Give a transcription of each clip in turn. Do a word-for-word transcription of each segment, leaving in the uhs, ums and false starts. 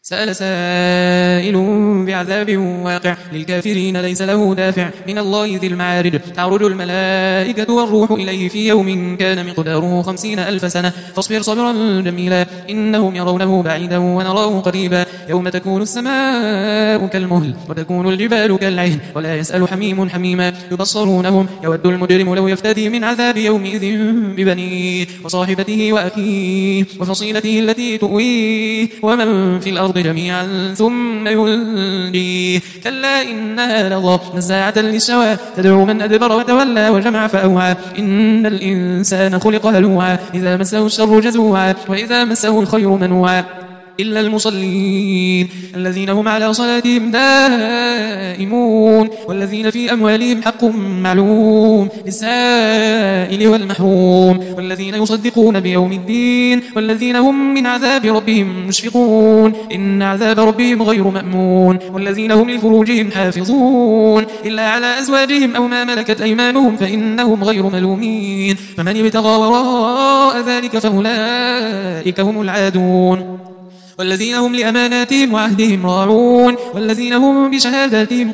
سأل سائل بعذاب واقع للكافرين ليس له دافع من الله ذي المعارج. تعرج الملائكة والروح إليه في يوم كان مقداره خمسين ألف سنة فاصبر صبرا جميلا إنهم يرونه بعيدا ونراه قريبا. يوم تكون السماء كالمهل وتكون الجبال كالعهن ولا يسأل حميم حميما يبصرونهم يود المجرم لو يفتدي من عذاب يومئذ ببنيه وصاحبته وأخيه وفصيلته التي تؤويه ومن في الأرض جميعا ثم ينجيه. كلا إنها لظى نزاعة للشوى تدعو من أدبر وتولى وجمع فأوعى إن الإنسان خلق هلوعا إذا مسه الشر جزوعا وإذا مسه الخير منوعا إلا المصلين الذين هم على صلاتهم دائمون والذين في أموالهم حق معلوم للسائل والمحروم والذين يصدقون بيوم الدين والذين هم من عذاب ربهم مشفقون إن عذاب ربهم غير مأمون والذين هم لفروجهم حافظون إلا على أزواجهم أو ما ملكت أيمانهم فإنهم غير ملومين فمن ابتغى وراء ذلك فأولئك هم العادون والذين هم لأماناتهم وعهدهم راعون والذين هم بشهاداتهم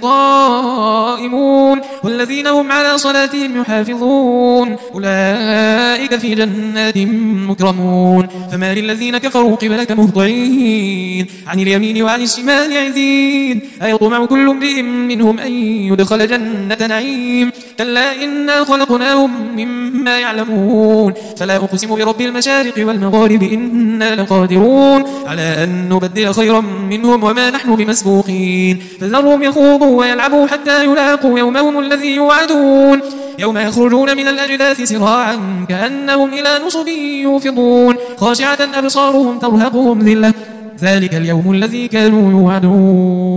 قائمون والذين هم على صلاتهم يحافظون أولئك في جنات مكرمون. فما للذين كفروا قبلك مهطعين عن اليمين وعن الشمال عزين أيطمع كل امرئ منهم أن يدخل جنة نعيم كلا إنا خلقناهم مما يعلمون فلا أقسم برب المشارق والمغارب إنا لقادرون على أن نبدل خيرا منهم وما نحن بمسبوقين فذرهم يخوضوا ويلعبوا حتى يلاقوا يومهم الذي يوعدون يوم يخرجون من الأجداث سراعا كأنهم إلى نصب يوفضون خاشعة أبصارهم ترهقهم ذلة ذلك اليوم الذي كانوا يوعدون.